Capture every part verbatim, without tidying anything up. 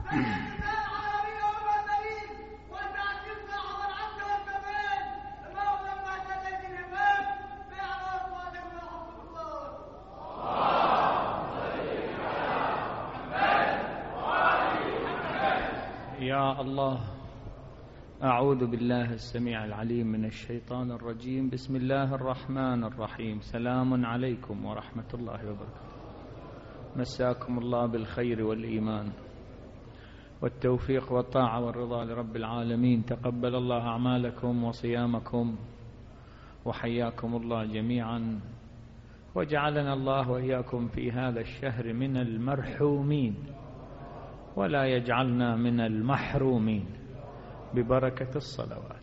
يا الله. أعوذ بالله السميع العليم من الشيطان الرجيم. بسم الله الرحمن الرحيم. سلام عليكم ورحمة الله وبركاته. مساكم الله بالخير والإيمان والتوفيق والطاعة والرضا لرب العالمين. تقبل الله أعمالكم وصيامكم وحياكم الله جميعا، وجعلنا الله وإياكم في هذا الشهر من المرحومين ولا يجعلنا من المحرومين ببركة الصلوات.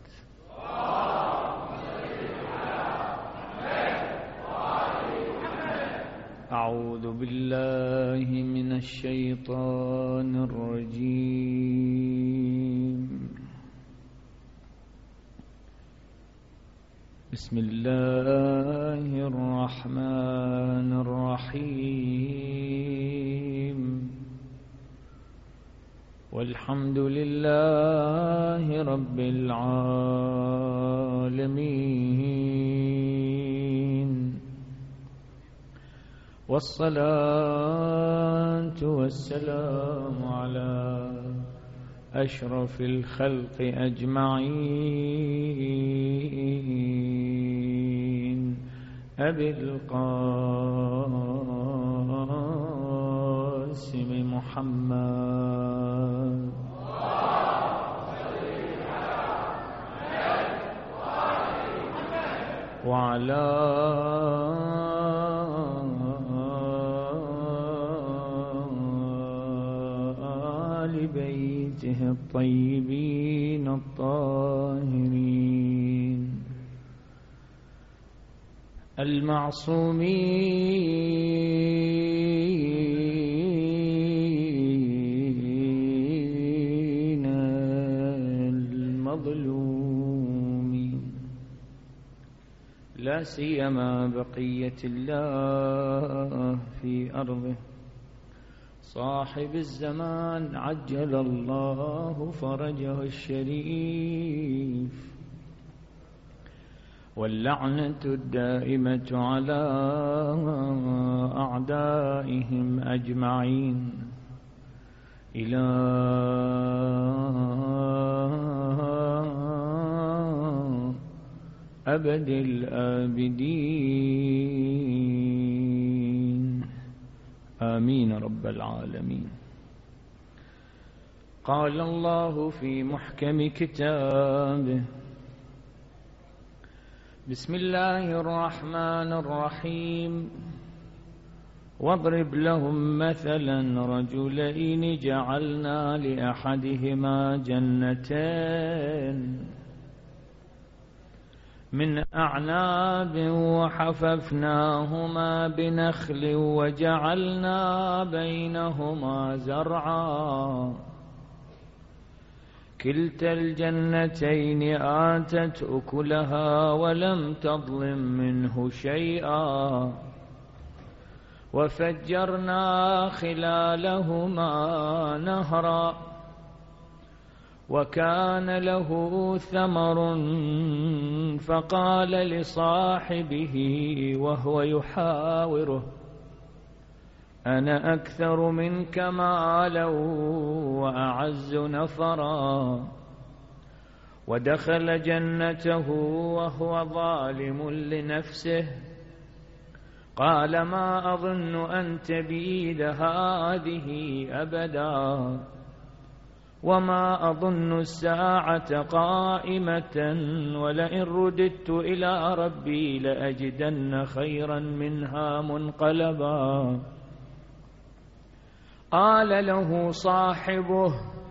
أعوذ بالله من الشيطان الرجيم. بسم الله الرحمن الرحيم. والحمد لله رب العالمين، والصلاة والسلام على أشرف الخلق أجمعين، أبي القاسم محمد وعلى آل بيته الطيبين الطاهرين المعصومين المظلومين، لا سيما بقية الله في أرضه، صاحب الزمان عجل الله فرجه الشريف، واللعنة الدائمة على أعدائهم أجمعين إلى أبد الآبدين، آمين رب العالمين. قال الله في محكم كتابه: بسم الله الرحمن الرحيم. واضرب لهم مثلا رجلين جعلنا لأحدهما جنتين من أعناب وحففناهما بنخل وجعلنا بينهما زرعا، كلتا الجنتين آتت أكلها ولم تظلم منه شيئا، وفجرنا خلالهما نهرا، وكان له ثمر فقال لصاحبه وهو يحاوره: أنا أكثر منك مالا وأعز نفرا، ودخل جنته وهو ظالم لنفسه، قال ما أظن أن تبيد هذه أبدا، وما أظن الساعة قائمة، ولئن رددت إلى ربي لأجدن خيرا منها منقلبا. قال له صاحبه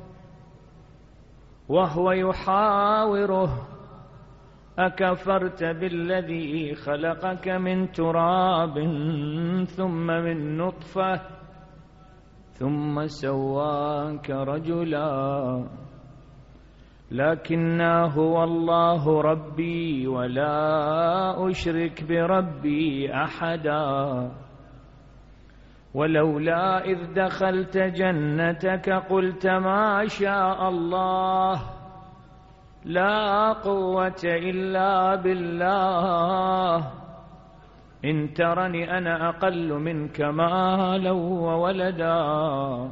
وهو يحاوره: أكفرت بالذي خلقك من تراب ثم من نطفة ثم سواك رجلا، لكن هو الله ربي ولا أشرك بربي أحدا، ولولا إذ دخلت جنتك قلت ما شاء الله لا قوة إلا بالله إن ترني أنا أقل منك مالا وولدا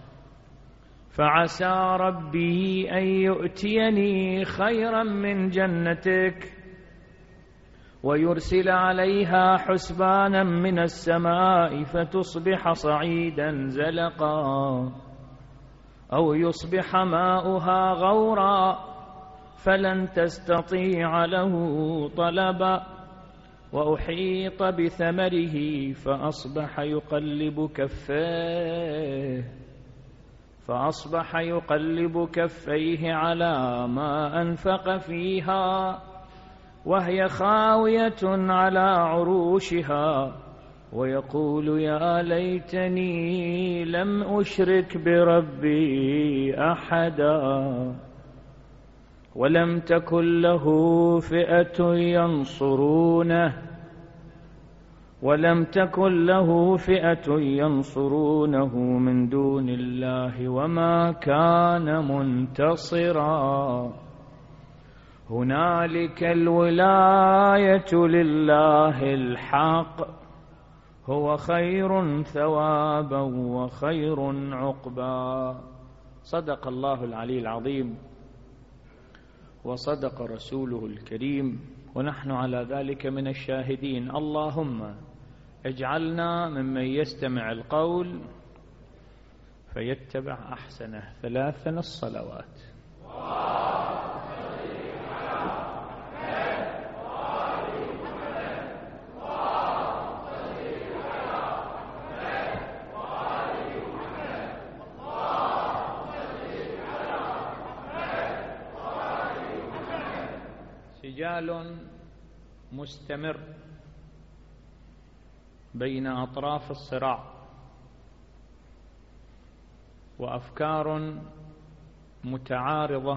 فعسى ربي أن يؤتيني خيرا من جنتك ويرسل عليها حسبانا من السماء فتصبح صعيدا زلقا أو يصبح ماؤها غورا فلن تستطيع له طلبا وأحيط بثمره فأصبح يقلب كفيه فأصبح يقلب كفيه على ما أنفق فيها وهي خاوية على عروشها ويقول يا ليتني لم أشرك بربي أحدا ولم تكن له فئة ينصرونه ولم تكن له فئة ينصرونه من دون الله وما كان منتصرا هنالك الولاية لله الحق هو خير ثوابا وخير عقبا. صدق الله العلي العظيم وصدق رسوله الكريم ونحن على ذلك من الشاهدين. اللهم اجعلنا ممن يستمع القول فيتبع أحسنه. ثلاثا الصلوات. سجال مستمر بين أطراف الصراع وأفكار متعارضة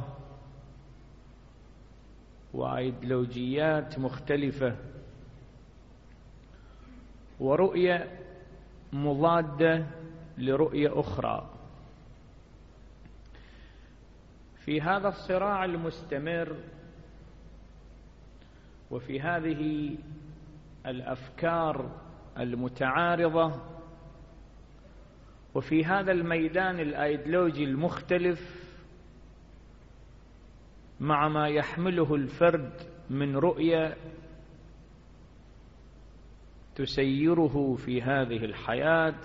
وأيديولوجيات مختلفة ورؤية مضادة لرؤية أخرى. في هذا الصراع المستمر وفي هذه الأفكار المتعارضة وفي هذا الميدان الأيديولوجي المختلف مع ما يحمله الفرد من رؤية تسيره في هذه الحياة،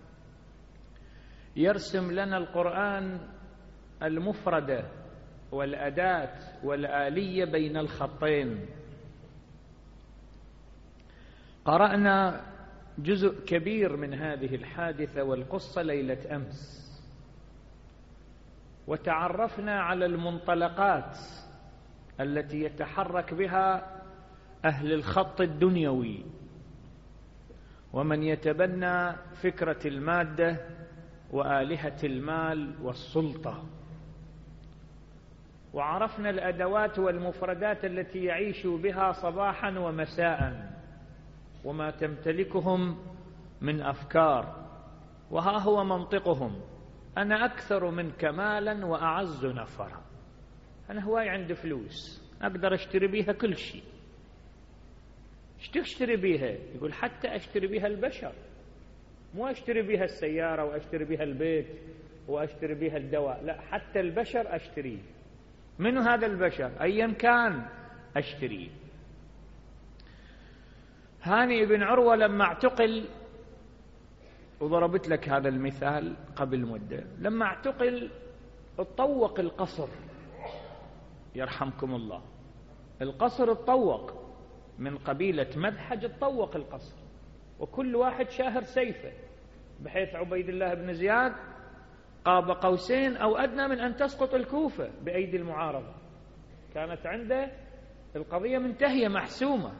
يرسم لنا القرآن المفردة والأداة والآلية بين الخطين. قرأنا جزء كبير من هذه الحادثة والقصة ليلة أمس، وتعرفنا على المنطلقات التي يتحرك بها أهل الخط الدنيوي ومن يتبنى فكرة المادة وآلهة المال والسلطة، وعرفنا الأدوات والمفردات التي يعيش بها صباحا ومساء وما تمتلكهم من أفكار. وها هو منطقهم: أنا أكثر منك مالا وأعز نفرا. أنا هواي عندي فلوس أقدر أشتري بيها كل شيء. ايش تشتري بيها؟ يقول حتى أشتري بيها البشر، مو أشتري بيها السيارة وأشتري بيها البيت وأشتري بيها الدواء، لا، حتى البشر أشتريه. من هذا البشر أيا كان أشتريه. هاني بن عروة لما اعتقل، وضربت لك هذا المثال قبل مدة، لما اعتقل اتطوق القصر، يرحمكم الله، القصر اتطوق من قبيلة مدحج، اتطوق القصر وكل واحد شاهر سيفه، بحيث عبيد الله بن زياد قاب قوسين أو أدنى من أن تسقط الكوفة بأيدي المعارضة. كانت عنده القضية منتهية محسومة،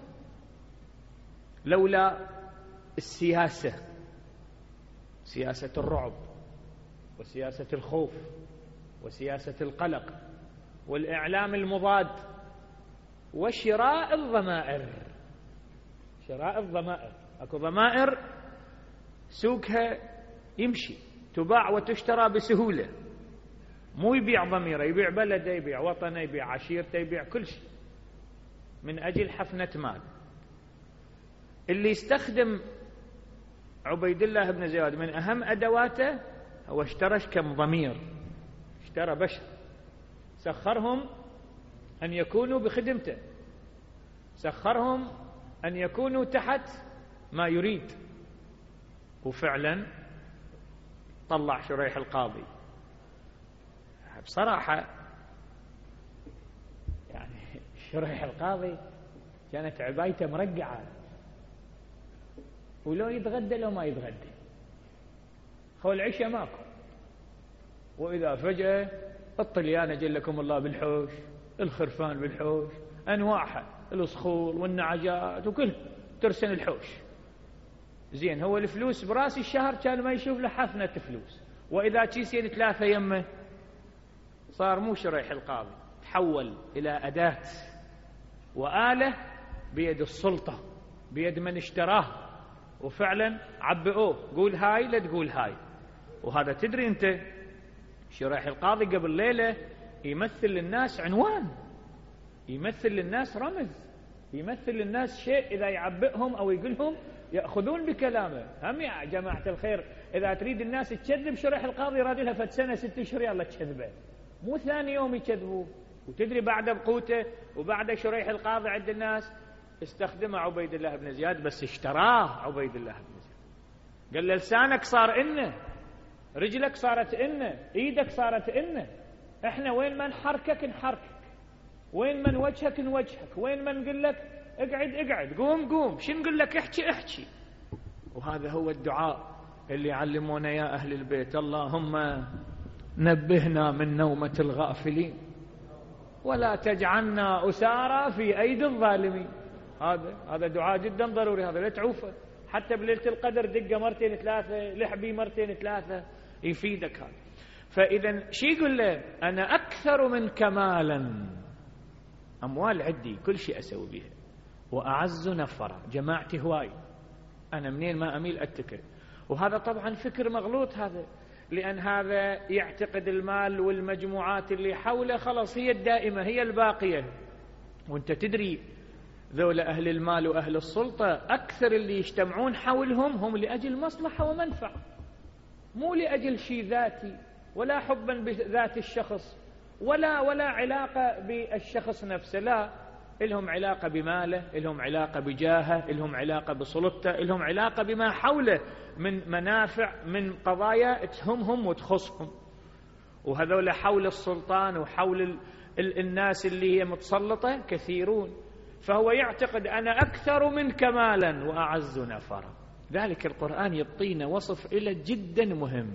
لولا السياسة، سياسة الرعب وسياسة الخوف وسياسة القلق والإعلام المضاد وشراء الضمائر. شراء الضمائر، أكو ضمائر سوقها يمشي، تباع وتشترى بسهولة، مو يبيع ضميره، يبيع بلده، يبيع وطنه، يبيع عشيرته، يبيع كل شيء من أجل حفنة مال. اللي يستخدم عبيد الله بن زياد من أهم أدواته هو اشترى كم ضمير، اشترى بشر، سخرهم أن يكونوا بخدمته، سخرهم أن يكونوا تحت ما يريد. وفعلا طلع شريح القاضي. بصراحة يعني شريح القاضي كانت عبايته مرقعة، ولو يتغدى لو ما يتغدى، خول العشاء ماكو. وإذا فجأة الطليان جلكم الله بالحوش، الخرفان بالحوش، أنواعها، الصخور والنعجات وكل ترسن الحوش. زين، هو الفلوس براس الشهر كان ما يشوف له حفنة فلوس، وإذا كيسين ثلاثة يمه صار مو شريح القاضي، تحول إلى أداة وآلة بيد السلطة، بيد من اشتراه. وفعلا عبئوه، قول هاي لا تقول هاي. وهذا تدري أنت شريح القاضي قبل ليلة يمثل للناس عنوان، يمثل للناس رمز، يمثل للناس شيء إذا يعبئهم أو يقولهم يأخذون بكلامه. هم يا جماعة الخير، إذا تريد الناس تكذب شريح القاضي رادي لها فد سنة ست أشهر يلا تكذبه، مو ثاني يوم يكذبوه. وتدري بعد بقوته وبعد شريح القاضي عند الناس استخدمه عبيد الله بن زياد، بس اشتراه عبيد الله بن زياد. قال له لسانك صار إنه، رجلك صارت إنه، إيدك صارت إنه، إحنا وين ما نحركك نحركك، وين ما نوجهك نوجهك، وين ما نقول لك اقعد اقعد، قوم قوم، شو نقول لك احكي احكي. وهذا هو الدعاء اللي علمونا يا أهل البيت: اللهم نبهنا من نومة الغافلين ولا تجعلنا أسارى في أيدي الظالمين. هذا هذا دعاء جدا ضروري، هذا لا تعوفه. حتى بليلة القدر دقة مرتين ثلاثة، لحبي مرتين ثلاثة، يفيدك هذا. فإذا شي يقول له؟ أنا أكثر من كمالا، أموال عندي كل شيء أسوي بها، وأعز نفرا، جماعتي هواي، أنا منين ما أميل أتكل. وهذا طبعا فكر مغلوط هذا، لأن هذا يعتقد المال والمجموعات اللي حوله خلاص هي الدائمة هي الباقية. وانت تدري ذولا أهل المال وأهل السلطة أكثر اللي يجتمعون حولهم هم لأجل مصلحة ومنفعة، مو لأجل شيء ذاتي ولا حبا بذات الشخص ولا ولا علاقة بالشخص نفسه، لا، إلهم علاقة بماله، إلهم علاقة بجاهه، إلهم علاقة بسلطته، إلهم علاقة بما حوله من منافع، من قضايا تهمهم وتخصهم. وهذول حول السلطان وحول ال ال الناس اللي هي متسلطة كثيرون، فهو يعتقد أنا أكثر من كمالا وأعز نفرا. ذلك القرآن يعطينا وصف إلى جدا مهم: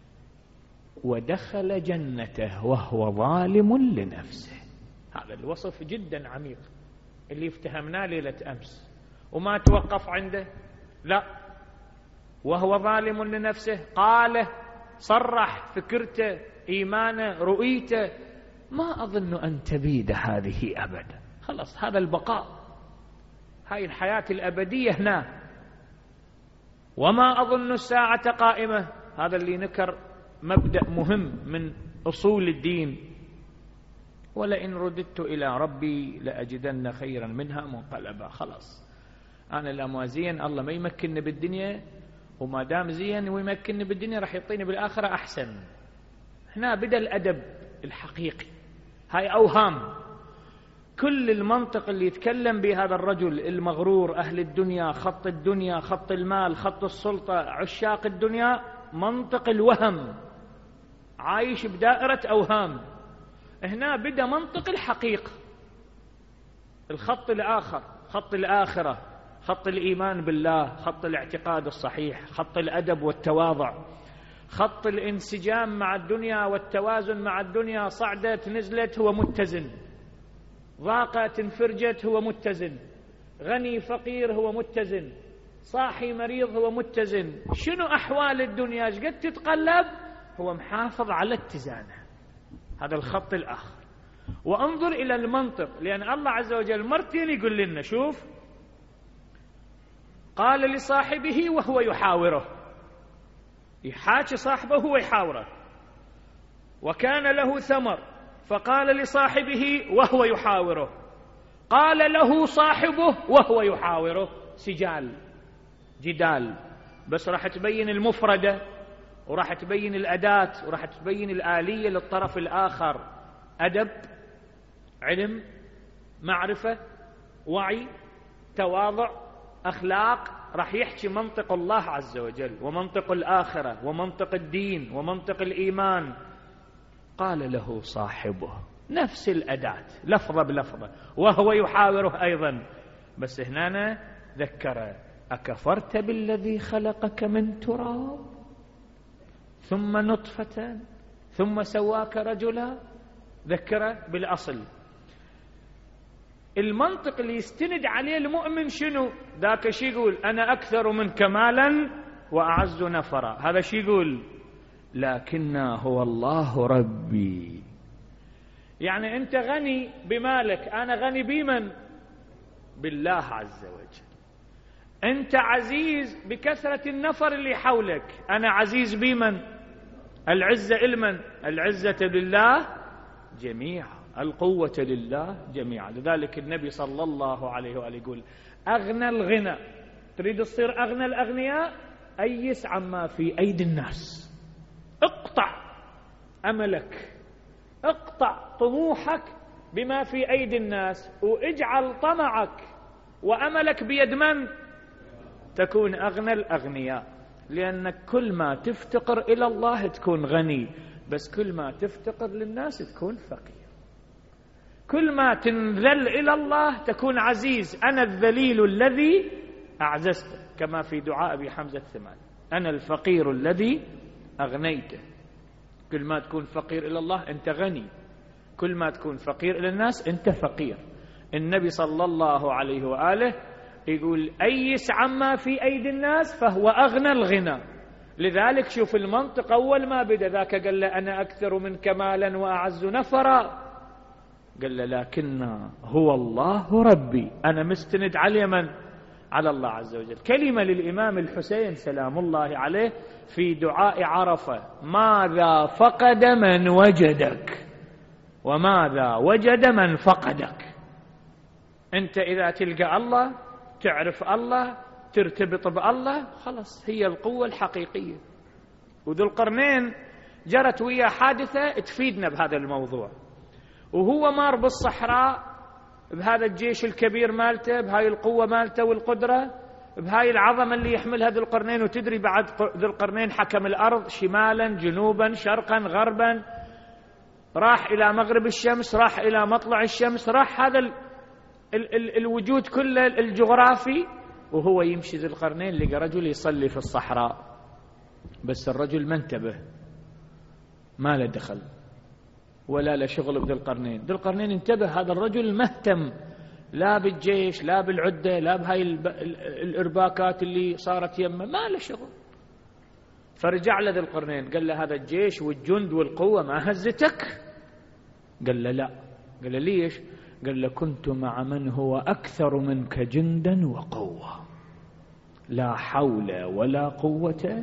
ودخل جنته وهو ظالم لنفسه. هذا الوصف جدا عميق اللي افتهمناه ليلة أمس، وما توقف عنده، لا، وهو ظالم لنفسه، قاله، صرح فكرته، إيمانه، رؤيته، ما أظن أن تبيد هذه أبدا. خلاص، هذا البقاء، هاي الحياة الأبدية هنا، وما أظن الساعة قائمة. هذا اللي نكر مبدأ مهم من أصول الدين: ولئن رددت إلى ربي لأجدن خيرا منها منقلبا. خلاص، أنا لا زين، الله ما يمكنني بالدنيا، وما دام زين ويمكنني بالدنيا راح يعطيني بالآخرة أحسن. هنا بدأ الأدب الحقيقي. هاي أوهام. كل المنطق اللي يتكلم به هذا الرجل المغرور، أهل الدنيا، خط الدنيا، خط المال، خط السلطة، عشاق الدنيا، منطق الوهم، عايش بدائرة أوهام. هنا بدأ منطق الحقيقة، الخط الآخر، خط الآخرة، خط الإيمان بالله، خط الاعتقاد الصحيح، خط الأدب والتواضع، خط الانسجام مع الدنيا والتوازن مع الدنيا. صعدت نزلت هو متزن، ضاقت انفرجت هو متزن، غني فقير هو متزن، صاحي مريض هو متزن. شنو أحوال الدنيا قد تتقلب هو محافظ على اتزانه. هذا الخط الآخر. وانظر إلى المنطق، لأن الله عز وجل مرتين يقول لنا: شوف، قال لصاحبه وهو يحاوره، يحاكي صاحبه هو يحاوره. وكان له ثمر فقال لصاحبه وهو يحاوره، قال له صاحبه وهو يحاوره، سجال جدال. بس راح تبين المفردة وراح تبين الأداة وراح تبين الآلية للطرف الآخر، أدب، علم، معرفة، وعي، تواضع، أخلاق. راح يحكي منطق الله عز وجل ومنطق الآخرة ومنطق الدين ومنطق الإيمان. قال له صاحبه نفس الأداة لفظة بلفظة وهو يحاوره أيضا، بس هنا ذكره أكفرت بالذي خلقك من تراب ثم نطفة ثم سواك رجلا. ذكره بالأصل. المنطق اللي يستند عليه المؤمن شنو؟ ذاك شي يقول أنا أكثر من كمالا وأعز نفرا. هذا شي يقول لكنه هو الله ربي. يعني أنت غني بمالك، أنا غني بمن؟ بالله عز وجل. أنت عزيز بكثرة النفر اللي حولك، أنا عزيز بمن؟ العزة إلمن؟ العزة لله جميعا، القوة لله جميعا. لذلك النبي صلى الله عليه وآله يقول أغنى الغنى، تريد تصير أغنى الأغنياء، أيس عما في أيدي الناس، اقطع أملك، اقطع طموحك بما في أيدي الناس، واجعل طمعك وأملك بيد من؟ تكون أغنى الأغنياء. لأنك كل ما تفتقر إلى الله تكون غني، بس كل ما تفتقر للناس تكون فقير. كل ما تنذل إلى الله تكون عزيز. أنا الذليل الذي أعززته، كما في دعاء أبي حمزة الثمان، أنا الفقير الذي أغنيته. كل ما تكون فقير إلى الله أنت غني، كل ما تكون فقير إلى الناس أنت فقير. النبي صلى الله عليه وآله يقول أيس عما في أيدي الناس فهو أغنى الغنى. لذلك شوف المنطق أول ما بدأ ذاك قال له أنا أكثر من كمالا وأعز نفرا، قال له لكن هو الله ربي، أنا مستند على من؟ على الله عز وجل. كلمة للإمام الحسين سلام الله عليه في دعاء عرفة: ماذا فقد من وجدك وماذا وجد من فقدك. أنت إذا تلقى الله، تعرف الله، ترتبط بالله، خلص هي القوة الحقيقية. وذو القرنين جرت ويا حادثة تفيدنا بهذا الموضوع. وهو مار بالصحراء بهذا الجيش الكبير مالته، بهاي القوة مالته والقدرة، بهاي العظمة اللي يحملها ذو القرنين. وتدري بعد ذو القرنين حكم الأرض شمالا جنوبا شرقا غربا، راح إلى مغرب الشمس، راح إلى مطلع الشمس، راح هذا ال ال ال الوجود كله الجغرافي. وهو يمشي ذو القرنين لقى رجل يصلي في الصحراء، بس الرجل ما انتبه، ما له دخل ولا له شغل بذو القرنين. ذو القرنين انتبه، هذا الرجل مهتم لا بالجيش لا بالعدة لا بهاي الإرباكات اللي صارت يمه، ما له شغل. فرجع له ذو القرنين قال له هذا الجيش والجند والقوة ما هزتك؟ قال له لا. قال له ليش؟ قال له كنت مع من هو أكثر منك جندا وقوة، لا حول ولا قوة.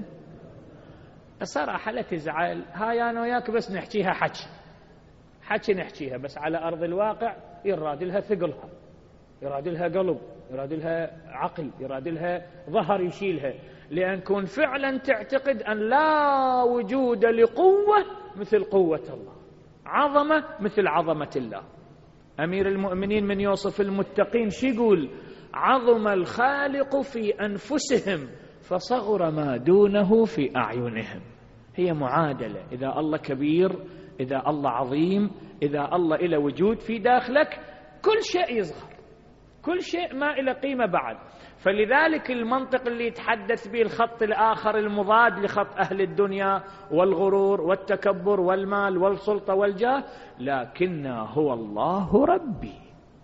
صراحة لا تزعل، هاي أنا وياك بس نحكيها حكي حكي نحكيها، بس على أرض الواقع يراد لها ثقلها، يراد لها قلب، يراد لها عقل، يراد لها ظهر يشيلها. لأن كون فعلا تعتقد أن لا وجود لقوة مثل قوة الله، عظمة مثل عظمة الله. أمير المؤمنين من يوصف المتقين شو يقول؟ عظم الخالق في أنفسهم فصغر ما دونه في أعينهم. هي معادلة، إذا الله كبير، إذا الله عظيم، إذا الله إلى وجود في داخلك، كل شيء يصغر، كل شيء ما إلى قيمة بعد. فلذلك المنطق اللي يتحدث به الخط الآخر المضاد لخط أهل الدنيا والغرور والتكبر والمال والسلطة والجاه، لكن هو الله ربي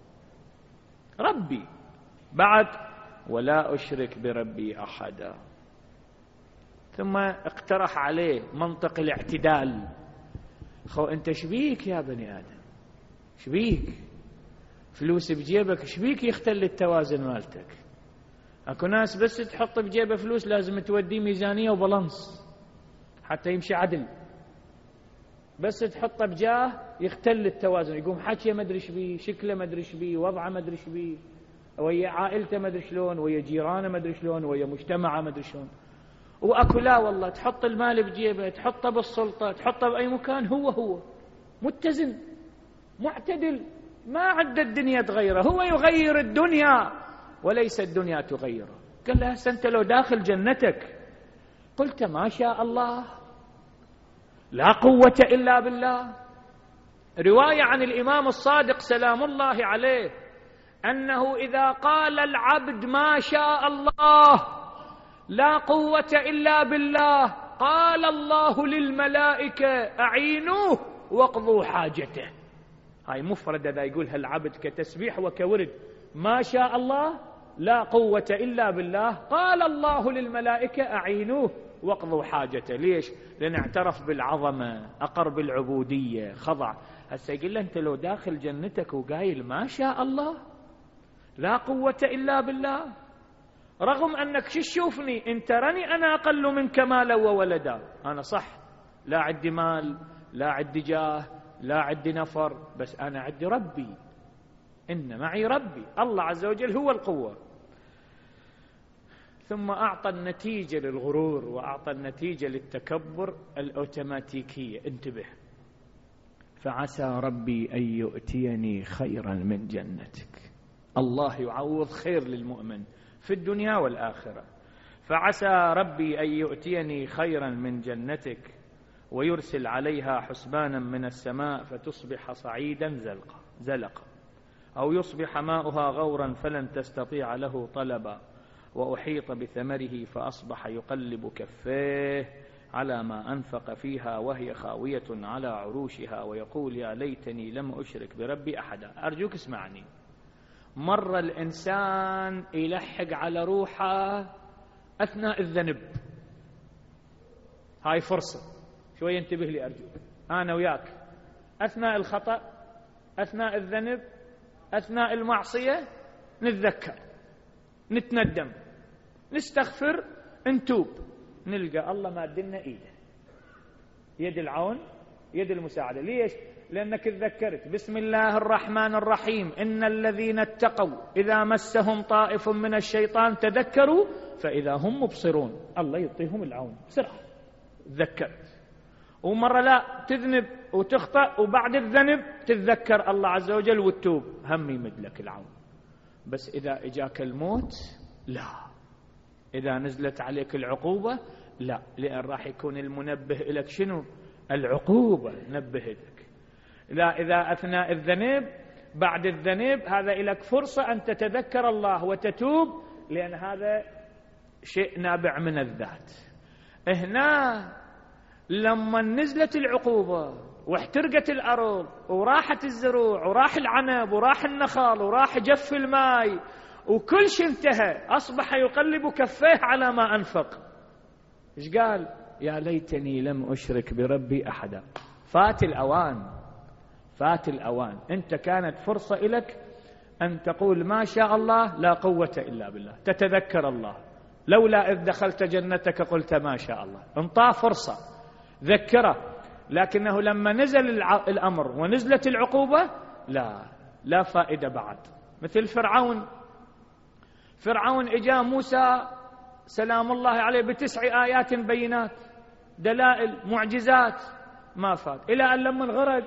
ربي بعد ولا أشرك بربي أحدا. ثم اقترح عليه منطق الاعتدال. خو أنت شبيك يا بني آدم؟ شبيك فلوس بجيبك؟ شبيك يختل التوازن مالتك؟ اكو ناس بس تحط بجيبه فلوس لازم توديه ميزانية وبالانس، حتى يمشي عدل، بس تحطه بجاه يختل التوازن، يقوم حكيه ما ادري ايش بيه، شكله ما ادري ايش بيه، وضعه ما ادري ايش بيه، ويا عائلته ما ادري شلون، ويا جيرانه ما ادري شلون، ويا مجتمعه ما ادري شلون. واكو لا والله تحط المال بجيبه، تحطه بالسلطه، تحطه باي مكان، هو هو متزن معتدل، ما عد الدنيا تغيره، هو يغير الدنيا وليس الدنيا تغيره. قال له هسه انت لو داخل جنتك قلت ما شاء الله لا قوة إلا بالله. رواية عن الإمام الصادق سلام الله عليه أنه إذا قال العبد ما شاء الله لا قوة إلا بالله قال الله للملائكة أعينوه واقضوا حاجته. هاي مفردة ذا يقولها العبد كتسبيح وكورد، ما شاء الله لا قوة إلا بالله قال الله للملائكة أعينوه واقضوا حاجته. ليش؟ لأن اعترف بالعظمة، أقر بالعبودية، خضع. هسه يقول له أنت لو داخل جنتك وقايل ما شاء الله لا قوة إلا بالله، رغم أنك شو تشوفني أنت راني أنا أقل منك مالا وولدا، أنا صح لا عندي مال لا عندي جاه لا عندي نفر، بس أنا عندي ربي، إن معي ربي الله عز وجل هو القوة. ثم أعطى النتيجة للغرور وأعطى النتيجة للتكبر الأوتوماتيكية. انتبه، فعسى ربي أن يؤتيني خيرا من جنتك. الله يعوض خير للمؤمن في الدنيا والآخرة. فعسى ربي أن يؤتيني خيرا من جنتك ويرسل عليها حسبانا من السماء فتصبح صعيدا زلقا زلقا أو يصبح ماؤها غورا فلن تستطيع له طلبا وأحيط بثمره فأصبح يقلب كفيه على ما أنفق فيها وهي خاوية على عروشها ويقول يا ليتني لم أشرك بربي أحدا. أرجوك اسمعني، مر الإنسان يلحق على روحه أثناء الذنب، هاي فرصة شوية انتبه لي أرجوك، أنا وياك أثناء الخطأ أثناء الذنب أثناء المعصية نتذكر نتندم نستغفر نتوب، نلقى الله مادلنا إيده، يد العون يد المساعدة. ليش؟ لأنك تذكرت بسم الله الرحمن الرحيم إن الذين اتقوا إذا مسهم طائف من الشيطان تذكروا فإذا هم مبصرون، الله يعطيهم العون بسرعة. تذكرت. ومرة لا تذنب وتخطأ وبعد الذنب تتذكر الله عز وجل وتتوب، هم يمد لك العون. بس إذا إجاك الموت لا، إذا نزلت عليك العقوبة لا، لأن راح يكون المنبه لك شنو؟ العقوبة نبهتك. لا، إذا أثناء الذنب بعد الذنب هذا لك فرصة أن تتذكر الله وتتوب، لأن هذا شيء نابع من الذات. هنا لما نزلت العقوبة واحترقت الأرض وراحت الزروع وراح العنب وراح النخل وراح جف الماء وكل شيء انتهى، أصبح يقلب كفيه على ما أنفق. إيش قال؟ يا ليتني لم أشرك بربي أحدا. فات الأوان، فات الأوان. أنت كانت فرصة لك أن تقول ما شاء الله لا قوة إلا بالله، تتذكر الله. لولا إذ دخلت جنتك قلت ما شاء الله. انطى فرصة ذكره، لكنه لما نزل الأمر ونزلت العقوبة لا لا فائدة بعد. مثل فرعون، فرعون إجا موسى سلام الله عليه بتسع آيات بينات دلائل معجزات، ما فات، إلى أن لما انغرق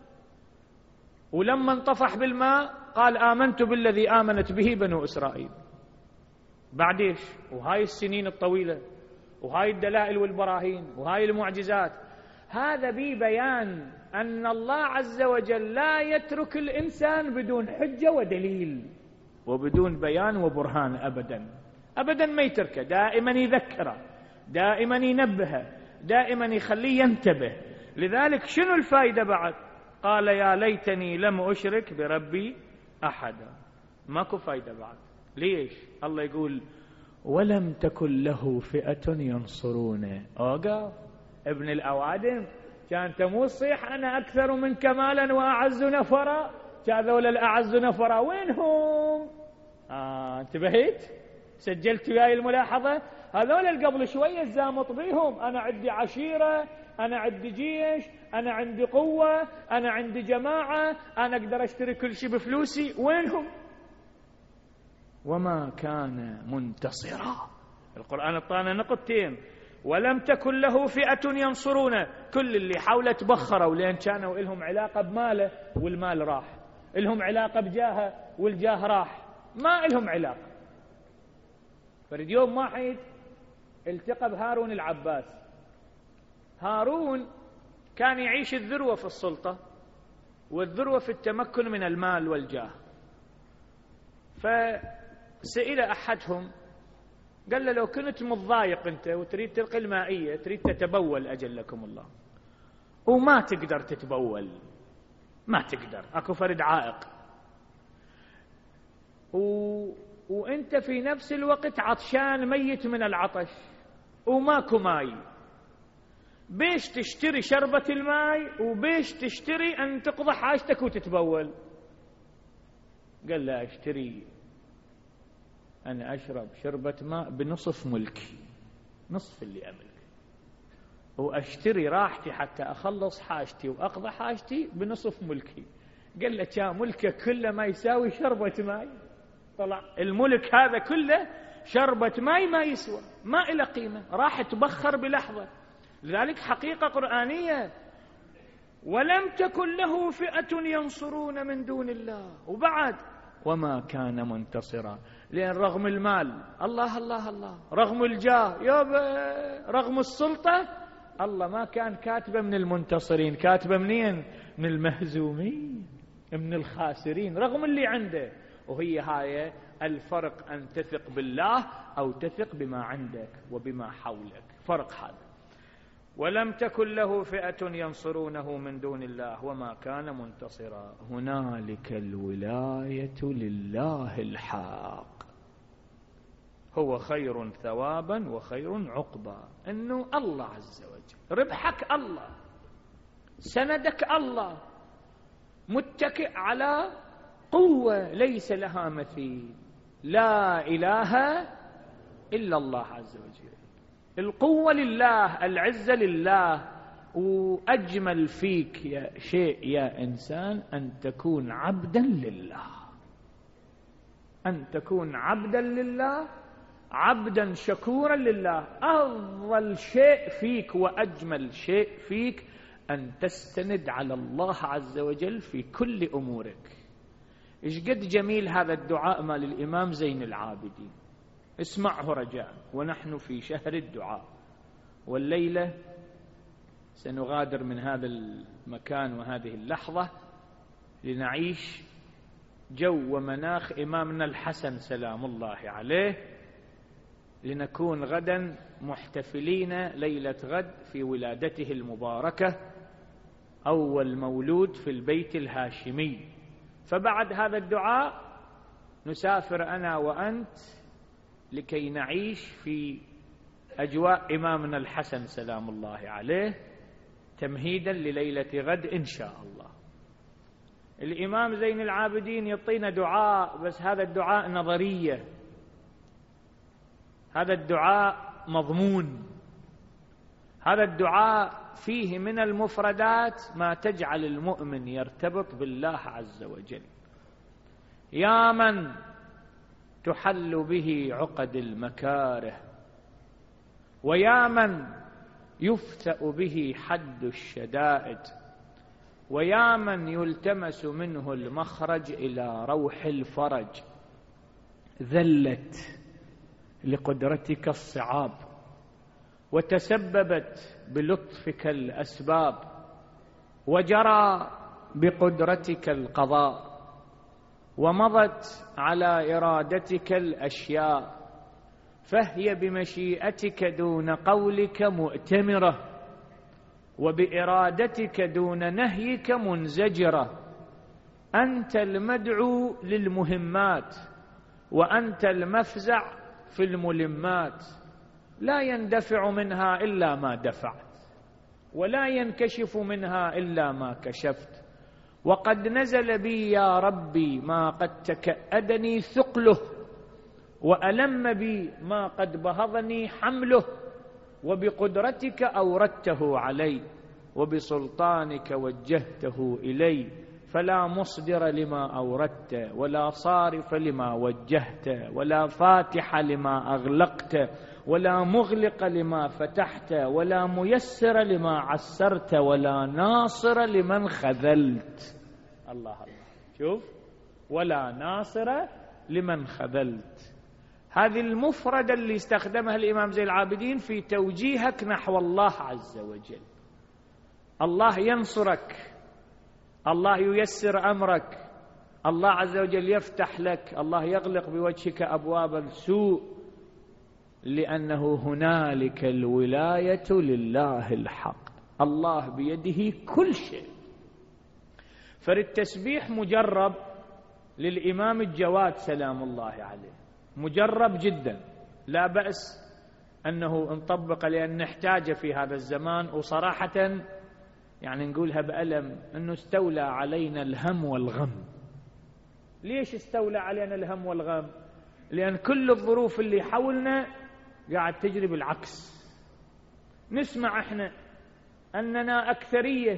ولما انطفح بالماء قال آمنت بالذي آمنت به بنو إسرائيل. بعديش؟ وهاي السنين الطويلة وهاي الدلائل والبراهين وهاي المعجزات، هذا بي بيان أن الله عز وجل لا يترك الإنسان بدون حجة ودليل وبدون بيان وبرهان أبدا أبدا، ما يتركه، دائما يذكره، دائما ينبهه، دائما يخليه ينتبه. لذلك شنو الفائدة بعد؟ قال يا ليتني لم أشرك بربي أحدا. ماكو فائدة بعد. ليش؟ الله يقول ولم تكن له فئة ينصرونه. أوقف ابن الأوادم، كان تمو تصيح أنا أكثر منك مالا وأعز نفرا، كذول الأعز نفرا وينهم؟ آه انتبهت؟ سجلت وياي الملاحظة؟ هذول اللي قبل شوية زامط بيهم، أنا عندي عشيرة، أنا عندي جيش، أنا عندي قوة، أنا عندي جماعة، أنا أقدر أشتري كل شيء بفلوسي. وينهم؟ وما كان منتصرا. القرآن اعطانا نقطتين: ولم تكن له فئة ينصرونه. كل اللي حاوله تبخروا لين كانوا لهم علاقة بماله والمال راح، لهم علاقة بجاهه والجاه راح، ما لهم علاقة. فرد يوم واحد التقى بهارون العباس. هارون كان يعيش الذروة في السلطة والذروة في التمكن من المال والجاه. فسئل أحدهم قال له: لو كنت متضايق أنت وتريد تلقي المائية، تريد تتبول أجلكم الله، وما تقدر تتبول، ما تقدر، أكو فرد عائق، و... وأنت في نفس الوقت عطشان ميت من العطش وماكو ماي، بيش تشتري شربة الماي وبيش تشتري أن تقضي حاجتك وتتبول؟ قال له: أشتري أنا أشرب شربة ماء بنصف ملكي، نصف اللي أملك، وأشتري راحتي حتى أخلص حاجتي وأقضي حاجتي بنصف ملكي. قال له: كان ملكك كله ما يساوي شربة ماء؟ طلع الملك هذا كله شربة ماء ما يسوى، ما إلى قيمة، راح تبخر بلحظة. لذلك حقيقة قرآنية: ولم تكن له فئة ينصرون من دون الله. وبعد وما كان منتصرا، لأن رغم المال الله الله الله، رغم الجاه يابا، رغم السلطة الله ما كان كاتبه من المنتصرين، كاتبه منين؟ من المهزومين، من الخاسرين، رغم اللي عنده. وهي هاي الفرق، أن تثق بالله أو تثق بما عندك وبما حولك، فرق هذا. ولم تكن له فئة ينصرونه من دون الله وما كان منتصرا. هنالك الولاية لله الحق، هو خير ثوابا وخير عقبا. إنه الله عز وجل، ربحك الله، سندك الله، متكئ على قوة ليس لها مثيل، لا إله إلا الله عز وجل. القوة لله، العزة لله. وأجمل فيك يا شيء يا إنسان أن تكون عبدا لله، أن تكون عبدا لله، عبدا شكورا لله. أفضل شيء فيك وأجمل شيء فيك أن تستند على الله عز وجل في كل أمورك. إيش قد جميل هذا الدعاء مال الإمام زين العابدين، اسمعه رجاء، ونحن في شهر الدعاء. والليلة سنغادر من هذا المكان وهذه اللحظة لنعيش جو ومناخ إمامنا الحسن سلام الله عليه، لنكون غدا محتفلين ليلة غد في ولادته المباركة، أول مولود في البيت الهاشمي. فبعد هذا الدعاء نسافر أنا وأنت لكي نعيش في أجواء إمامنا الحسن سلام الله عليه، تمهيدا لليلة غد إن شاء الله. الإمام زين العابدين يعطينا دعاء، بس هذا الدعاء نظرية، هذا الدعاء مضمون، هذا الدعاء فيه من المفردات ما تجعل المؤمن يرتبط بالله عز وجل. يا من تحل به عقد المكاره، ويا من يفتأ به حد الشدائد، ويا من يلتمس منه المخرج إلى روح الفرج. ذلت لقدرتك الصعاب، وتسببت بلطفك الأسباب، وجرى بقدرتك القضاء، ومضت على إرادتك الأشياء، فهي بمشيئتك دون قولك مؤتمرة، وبإرادتك دون نهيك منزجرة. أنت المدعو للمهمات، وأنت المفزع في الملمات، لا يندفع منها إلا ما دفعت، ولا ينكشف منها إلا ما كشفت. وقد نزل بي يا ربي ما قد تكأدني ثقله، وألم بي ما قد بهضني حمله، وبقدرتك أوردته علي، وبسلطانك وجهته إلي، فلا مصدر لما أوردت، ولا صارف لما وجهت، ولا فاتح لما أغلقت، ولا مغلق لما فتحت، ولا ميسر لما عسرت، ولا ناصر لمن خذلت. الله الله، شوف، ولا ناصر لمن خذلت. هذه المفردة اللي استخدمها الإمام زين العابدين في توجيهك نحو الله عز وجل. الله ينصرك، الله ييسر أمرك، الله عز وجل يفتح لك، الله يغلق بوجهك أبواب السوء، لأنه هنالك الولاية لله الحق، الله بيده كل شيء. فالتسبيح مجرب للإمام الجواد سلام الله عليه، مجرب جدا، لا بأس أنه نطبق لأن نحتاج في هذا الزمان. وصراحة يعني نقولها بألم أنه استولى علينا الهم والغم. ليش استولى علينا الهم والغم؟ لأن كل الظروف اللي حولنا قاعد تجري بالعكس. نسمع احنا أننا أكثرية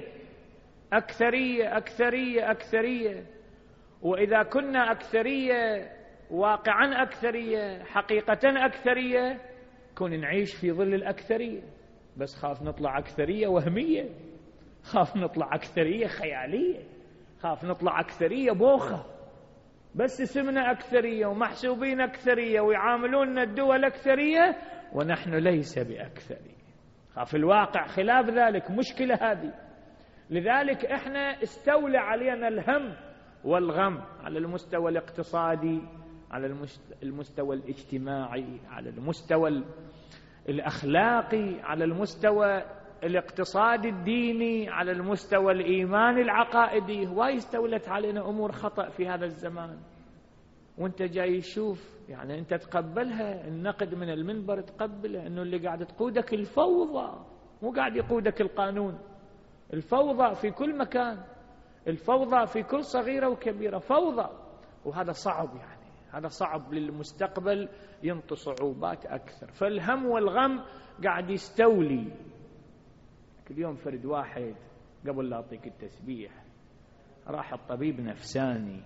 أكثرية أكثرية أكثرية، وإذا كنا أكثرية واقعا أكثرية حقيقة أكثرية كون نعيش في ظل الأكثرية، بس خاف نطلع أكثرية وهمية، خاف نطلع أكثرية خيالية، خاف نطلع أكثرية بوخة، بس اسمنا أكثرية ومحسوبين أكثرية ويعاملوننا الدول أكثرية ونحن ليس بأكثرية. خاف الواقع خلاف ذلك، مشكلة هذه. لذلك احنا استولى علينا الهم والغم على المستوى الاقتصادي، على المستوى الاجتماعي، على المستوى الأخلاقي، على المستوى الاقتصادي الديني، على المستوى الإيماني العقائدي. هواي استولت علينا أمور خطأ في هذا الزمان، وانت جاي يشوف يعني انت تقبلها، النقد من المنبر تقبله، انه اللي قاعد تقودك الفوضى، مو قاعد يقودك القانون. الفوضى في كل مكان، الفوضى في كل صغيرة وكبيرة، فوضى، وهذا صعب، يعني هذا صعب للمستقبل، ينطي صعوبات أكثر. فالهم والغم قاعد يستولي. كل يوم فرد واحد قبل لا أعطيك التسبيح راح الطبيب نفساني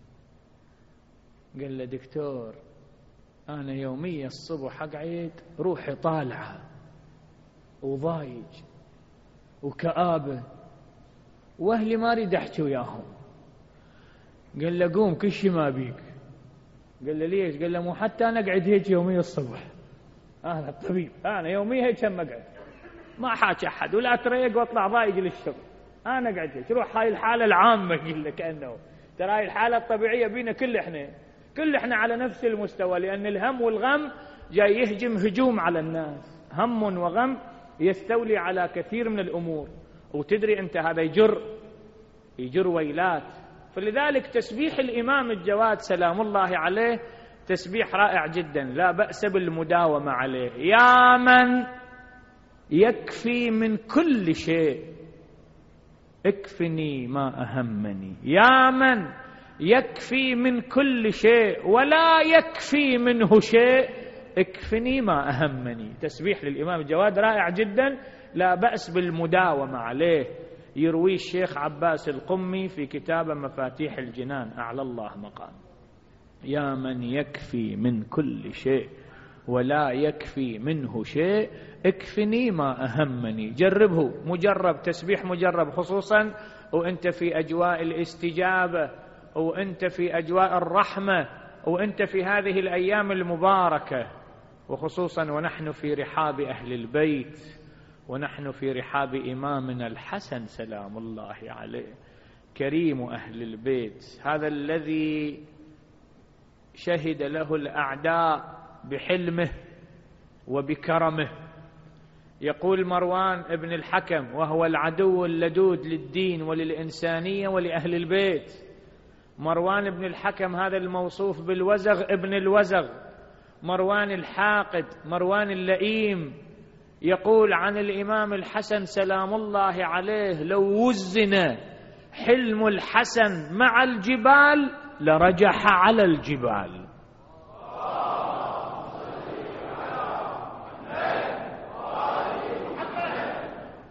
قال له دكتور أنا يوميا الصبح أقعد روحي طالعة وضايج وكآبة وأهلي ما أريد أحكي وياهم. قال له قوم كل شيء ما بيك. قال له ليش؟ قال له مو حتى أنا أقعد هيك يوميا الصبح، أنا الطبيب أنا يوميا هيك هم أقعد ما حاكي أحد ولا أتريق وأطلع ضايج للشغل، أنا أقعد هيك. روح هاي الحالة العامة قل له كأنه ترى هاي الحالة الطبيعية بينا كل إحنا كل إحنا على نفس المستوى، لأن الهم والغم جاي يهجم هجوم على الناس. هم وغم يستولي على كثير من الأمور، وتدري أنت هذا يجر يجر ويلات. فلذلك تسبيح الإمام الجواد سلام الله عليه تسبيح رائع جدا، لا بأس بالمداومة عليه. يا من يكفي من كل شيء اكفني ما أهمني، يا من يكفي من كل شيء ولا يكفي منه شيء اكفني ما أهمني. تسبيح للإمام الجواد رائع جدا، لا بأس بالمداومة عليه. يروي الشيخ عباس القمي في كتابه مفاتيح الجنان أعلى الله مقام. يا من يكفي من كل شيء ولا يكفي منه شيء اكفني ما أهمني. جربه، مجرب، تسبيح مجرب، خصوصا وانت في أجواء الاستجابة، وانت في أجواء الرحمة، وانت في هذه الأيام المباركة، وخصوصا ونحن في رحاب أهل البيت، ونحن في رحاب إمامنا الحسن سلام الله عليه كريم أهل البيت، هذا الذي شهد له الأعداء بحلمه وبكرمه. يقول مروان ابن الحكم وهو العدو اللدود للدين وللإنسانية ولأهل البيت، مروان ابن الحكم هذا الموصوف بالوزغ ابن الوزغ، مروان الحاقد، مروان اللئيم، يقول عن الإمام الحسن سلام الله عليه لو وزن حلم الحسن مع الجبال لرجح على الجبال.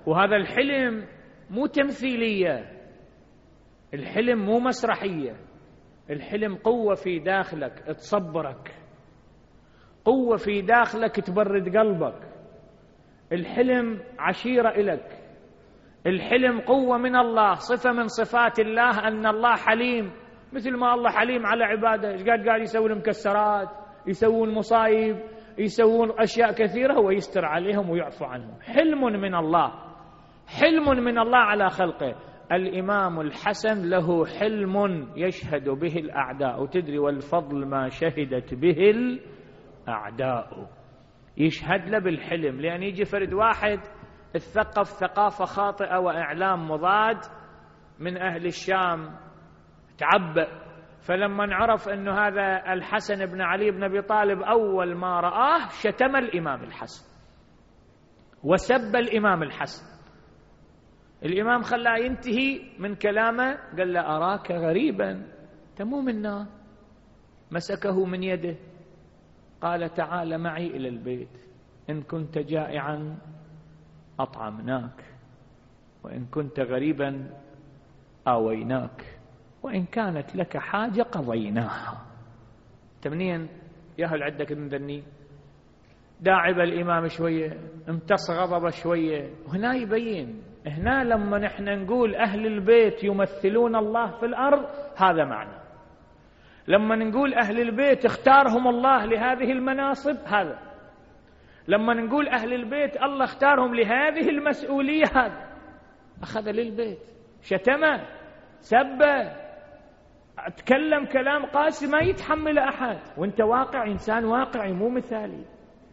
وهذا الحلم مو تمثيلية، الحلم مو مسرحية، الحلم قوة في داخلك تصبرك، قوة في داخلك تبرد قلبك، الحلم عشيرة إلك، الحلم قوة من الله، صفة من صفات الله أن الله حليم، مثل ما الله حليم على عباده. إيش قاعد قاعد يسوون مكسرات، يسوون مصايب، يسوون أشياء كثيرة، هو يستر عليهم ويعفو عنهم. حلم من الله، حلم من الله على خلقه. الإمام الحسن له حلم يشهد به الأعداء، وتدري والفضل ما شهدت به الأعداء، يشهد له بالحلم. لأن يجي فرد واحد اتثقف ثقافة خاطئة وإعلام مضاد من أهل الشام تعبأ، فلما عرف أن هذا الحسن بن علي بن أبي طالب أول ما رآه شتم الإمام الحسن وسب الإمام الحسن. الإمام خلاه ينتهي من كلامه، قال له أراك غريبا، أنت مو منا. مسكه من يده قال تعال معي إلى البيت، إن كنت جائعا أطعمناك، وإن كنت غريبا آويناك، وإن كانت لك حاجة قضيناها. تمنين ياهل عندك من ذني داعب الإمام شوية، امتص غضبه شوية. وهنا يبين، هنا لما نحن نقول أهل البيت يمثلون الله في الأرض هذا معنى، لما نقول أهل البيت اختارهم الله لهذه المناصب هذا، لما نقول أهل البيت الله اختارهم لهذه المسؤولية هذا. أخذ للبيت، شتمه، سبه، أتكلم كلام قاسي ما يتحمل أحد، وانت واقع، إنسان واقعي مو مثالي.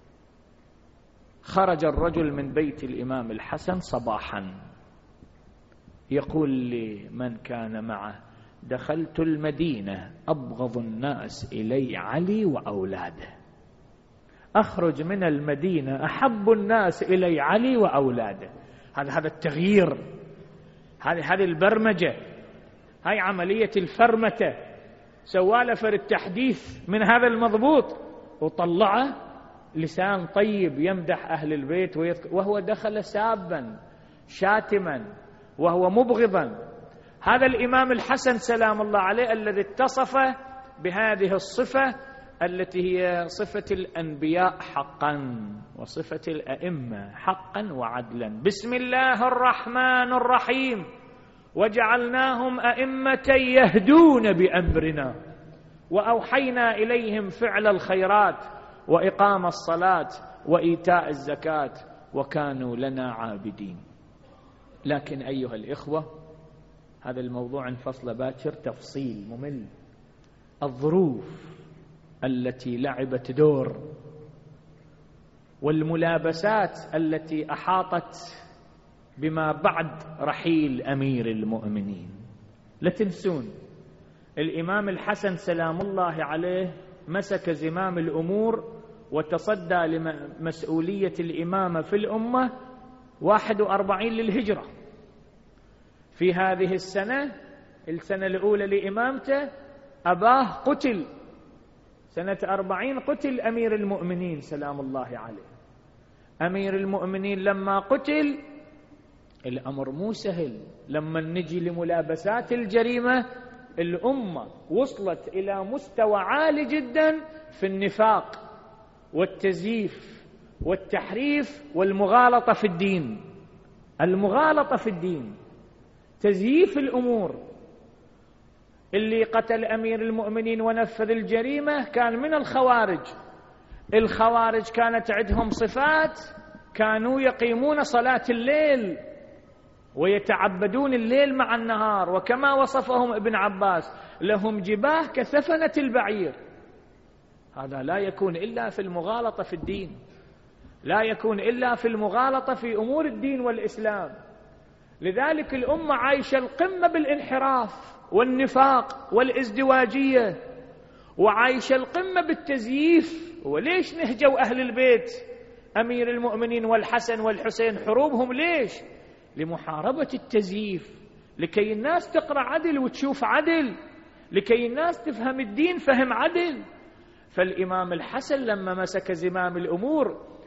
خرج الرجل من بيت الإمام الحسن صباحا يقول لي من كان معه دخلت المدينة أبغض الناس إلي علي وأولاده، أخرج من المدينة أحب الناس إلي علي وأولاده. هذا هذا التغيير، هذه هذه البرمجة، هاي عملية الفرمتة. سواله فرد التحديث من هذا المضبوط وطلعه لسان طيب يمدح أهل البيت ويذكر، وهو دخل سابا شاتما وهو مبغضا. هذا الإمام الحسن سلام الله عليه الذي اتصف بهذه الصفة التي هي صفة الأنبياء حقا وصفة الأئمة حقا وعدلا. بسم الله الرحمن الرحيم وجعلناهم أئمة يهدون بأمرنا وأوحينا إليهم فعل الخيرات وإقام الصلاة وإيتاء الزكاة وكانوا لنا عابدين. لكن أيها الإخوة، هذا الموضوع انفصل باكر تفصيل ممل. الظروف التي لعبت دور والملابسات التي أحاطت بما بعد رحيل أمير المؤمنين. لا تنسون الإمام الحسن سلام الله عليه مسك زمام الأمور وتصدى لمسؤولية الإمامة في الأمة واحد وأربعين للهجرة. في هذه السنة، السنة الأولى لإمامته، أباه قتل، سنة أربعين قتل أمير المؤمنين سلام الله عليه. أمير المؤمنين لما قتل الأمر مو سهل. لما نجي لملابسات الجريمة، الأمة وصلت إلى مستوى عالي جدا في النفاق والتزييف والتحريف والمغالطة في الدين. المغالطة في الدين، تزييف الأمور. اللي قتل أمير المؤمنين ونفذ الجريمة كان من الخوارج. الخوارج كانت عندهم صفات، كانوا يقيمون صلاة الليل ويتعبدون الليل مع النهار، وكما وصفهم ابن عباس لهم جباه كسفنة البعير. هذا لا يكون إلا في المغالطة في الدين، لا يكون إلا في المغالطة في أمور الدين والإسلام. لذلك الأمة عايشة القمة بالانحراف والنفاق والازدواجية، وعايشة القمة بالتزييف. وليش نهجوا أهل البيت أمير المؤمنين والحسن والحسين حروبهم؟ ليش؟ لمحاربة التزييف، لكي الناس تقرأ عدل وتشوف عدل، لكي الناس تفهم الدين فهم عدل. فالإمام الحسن لما مسك زمام الأمور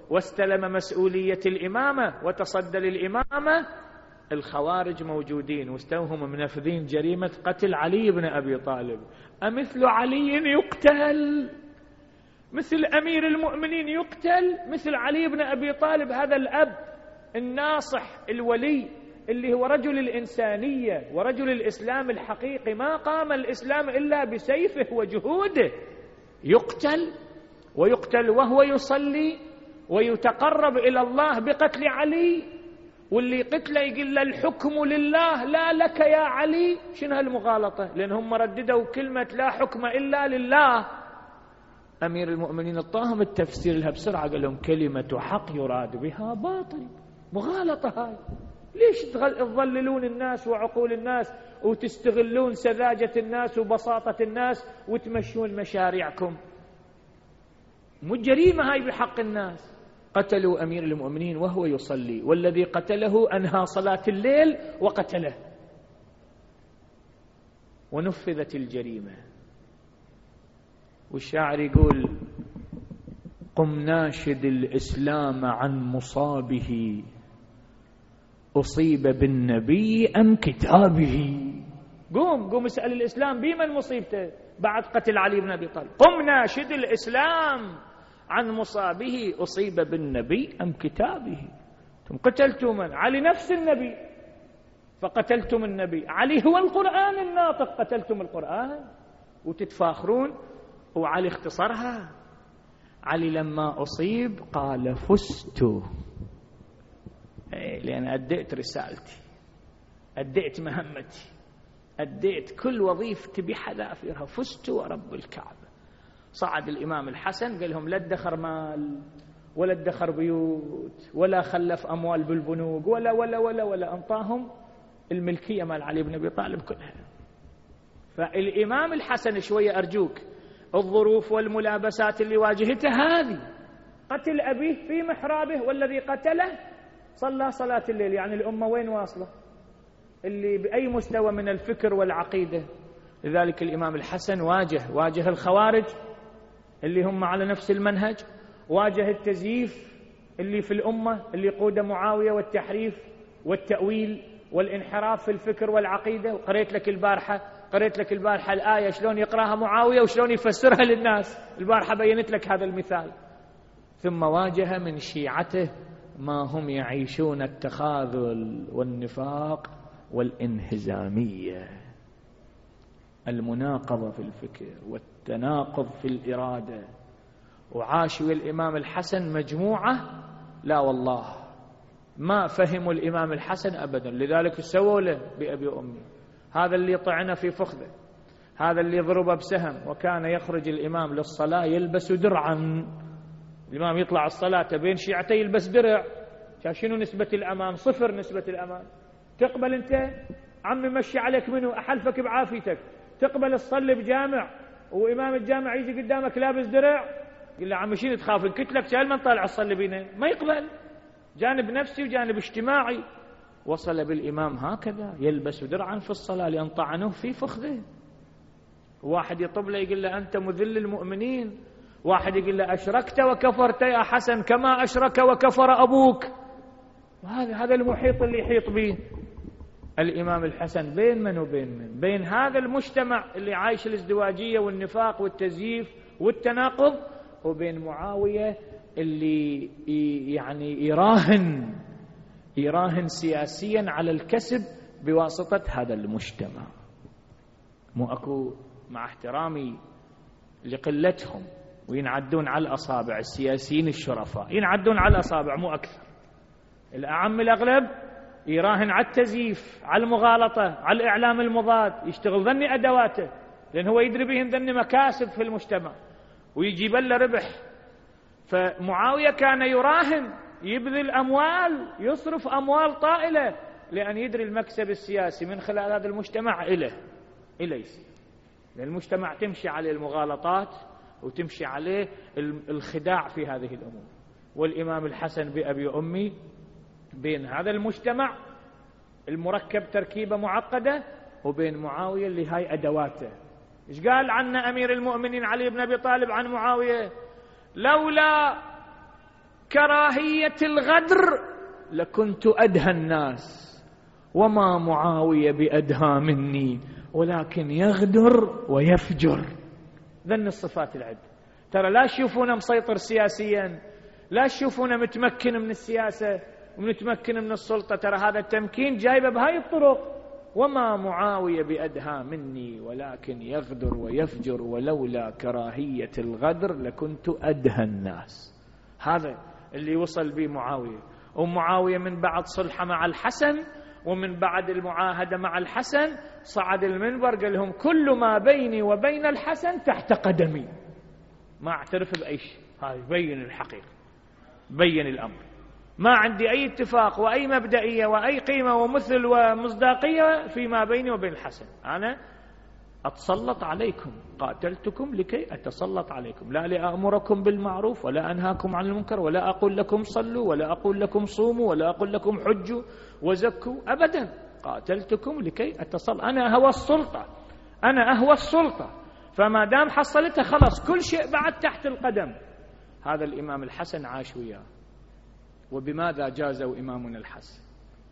واستلم مسؤولية الإمامة وتصدى للإمامة، الخوارج موجودين واستوهم منفذين جريمة قتل علي بن أبي طالب. أمثل علي يقتل؟ مثل أمير المؤمنين يقتل؟ مثل علي بن أبي طالب هذا الأب الناصح الولي اللي هو رجل الإنسانية ورجل الإسلام الحقيقي، ما قام الإسلام إلا بسيفه وجهوده، يقتل؟ ويقتل وهو يصلي ويتقرب إلى الله بقتل علي، واللي قتله يقول له الحكم لله لا لك يا علي. شنو هالمغالطة؟ لأنهم رددوا كلمة لا حكم إلا لله. أمير المؤمنين اعطاهم التفسير لها بسرعة، قال لهم كلمة حق يراد بها باطل. مغالطة هاي. ليش تضللون الناس وعقول الناس وتستغلون سذاجة الناس وبساطة الناس وتمشون مشاريعكم؟ مو جريمة هاي بحق الناس. قتلوا أمير المؤمنين وهو يصلي، والذي قتله أنهى صلاة الليل وقتله، ونفذت الجريمة. والشاعر يقول قم ناشد الإسلام عن مصابه، أصيب بالنبي أم كتابه. قوم قوم اسأل الإسلام بمن مصيبته بعد قتل علي بن أبي طالب. قم ناشد الإسلام عن مصابه، أصيب بالنبي أم كتابه. ثم قتلتم من؟ علي نفس النبي فقتلتم النبي، علي هو القرآن الناطق قتلتم القرآن وتتفاخرون. وعلي اختصرها، علي لما أصيب قال فزت، لأن أديت رسالتي، أديت مهمتي، أديت كل وظيفتي بحذافيرها، فزت ورب الكعبة. صعد الإمام الحسن قال لهم لا ادخر مال ولا ادخر بيوت ولا خلف أموال بالبنوك ولا ولا ولا ولا أنطاهم الملكية مال علي بن أبي طالب كلها. فالإمام الحسن شوية أرجوك، الظروف والملابسات اللي واجهته هذه، قتل أبيه في محرابه والذي قتله صلى صلاة الليل، يعني الأمة وين واصلة؟ اللي بأي مستوى من الفكر والعقيدة. لذلك الإمام الحسن واجه واجه الخوارج اللي هم على نفس المنهج، واجه التزييف اللي في الأمة اللي قوده معاوية والتحريف والتأويل والانحراف في الفكر والعقيدة. وقريت لك البارحة قريت لك البارحة الآية شلون يقراها معاوية وشلون يفسرها للناس، البارحة بينت لك هذا المثال. ثم واجه من شيعته ما هم يعيشون التخاذل والنفاق والانهزامية، المناقضة في الفكر والتناقض في الإرادة. وعاشوا الإمام الحسن مجموعة لا والله ما فهموا الإمام الحسن أبدا، لذلك سووا له بأبي أمي. هذا اللي طعن في فخذه، هذا اللي ضرب بسهم. وكان يخرج الإمام للصلاة يلبس درعا، الإمام يطلع الصلاة بين شيعتي يلبس درع. شنو نسبة الأمان؟ صفر نسبة الأمان. تقبل أنت عمي مشي عليك منه أحلفك بعافيتك، تقبل تصلي بجامع وإمام الجامع يجي قدامك لابس درع؟ يقول له عمي شنو تخاف نكتلك؟ شال من طالع تصلي بينا؟ ما يقبل. جانب نفسي وجانب اجتماعي. وصل بالإمام هكذا يلبس درعا في الصلاة لأن طعنوه في فخذه. واحد يطب له يقول له أنت مذل المؤمنين، واحد يقول له أشركت وكفرت يا حسن كما أشرك وكفر أبوك. وهذا هذا المحيط اللي يحيط به الإمام الحسن بين من وبين من؟ بين هذا المجتمع اللي عايش الازدواجية والنفاق والتزييف والتناقض، وبين معاوية اللي يعني يراهن يراهن سياسيا على الكسب بواسطة هذا المجتمع. مو أكو مع احترامي لقلتهم وينعدون على الأصابع السياسيين الشرفاء، ينعدون على الأصابع مو أكثر. الأعم الأغلب يراهن على التزييف، على المغالطة، على الإعلام المضاد، يشتغل ذني أدواته لأن هو يدري بهم ذني مكاسب في المجتمع ويجيب له ربح. فمعاوية كان يراهن، يبذل أموال، يصرف أموال طائلة لأن يدري المكسب السياسي من خلال هذا المجتمع إله إله يصير. لأن المجتمع تمشي عليه المغالطات وتمشي عليه الخداع في هذه الأمور. والإمام الحسن بأبي أمي بين هذا المجتمع المركب تركيبة معقدة وبين معاوية اللي هاي أدواته. إيش قال عنا أمير المؤمنين علي بن أبي طالب عن معاوية؟ لولا كراهية الغدر لكنت أدهى الناس، وما معاوية بأدهى مني ولكن يغدر ويفجر. ذن الصفات العدة. ترى لا تشوفونه مسيطر سياسيا، لا تشوفونه متمكن من السياسة ومتمكن من السلطة، ترى هذا التمكين جايبه بهاي الطرق. وما معاوية بأدهى مني ولكن يغدر ويفجر، ولولا كراهية الغدر لكنت أدهى الناس. هذا اللي وصل به معاوية. ومعاوية من بعد صلحة مع الحسن ومن بعد المعاهدة مع الحسن صعد المنبر قال لهم كل ما بيني وبين الحسن تحت قدمي، ما اعترف بأي شيء. هاي بين الحقيقة، بين الأمر، ما عندي أي اتفاق وأي مبدئية وأي قيمة ومثل ومصداقية فيما بيني وبين الحسن. أنا أتسلط عليكم، قاتلتكم لكي أتسلط عليكم، لا لأمركم بالمعروف ولا أنهاكم عن المنكر ولا أقول لكم صلوا ولا أقول لكم صوموا ولا أقول لكم حجوا وزكوا، أبدا. قاتلتكم لكي أتسلط، أنا أهوى السلطة، أنا أهوى السلطة، فما دام حصلتها خلاص كل شيء بعد تحت القدم. هذا الإمام الحسن عاش وياه. وبماذا جازوا إمامنا الحسن؟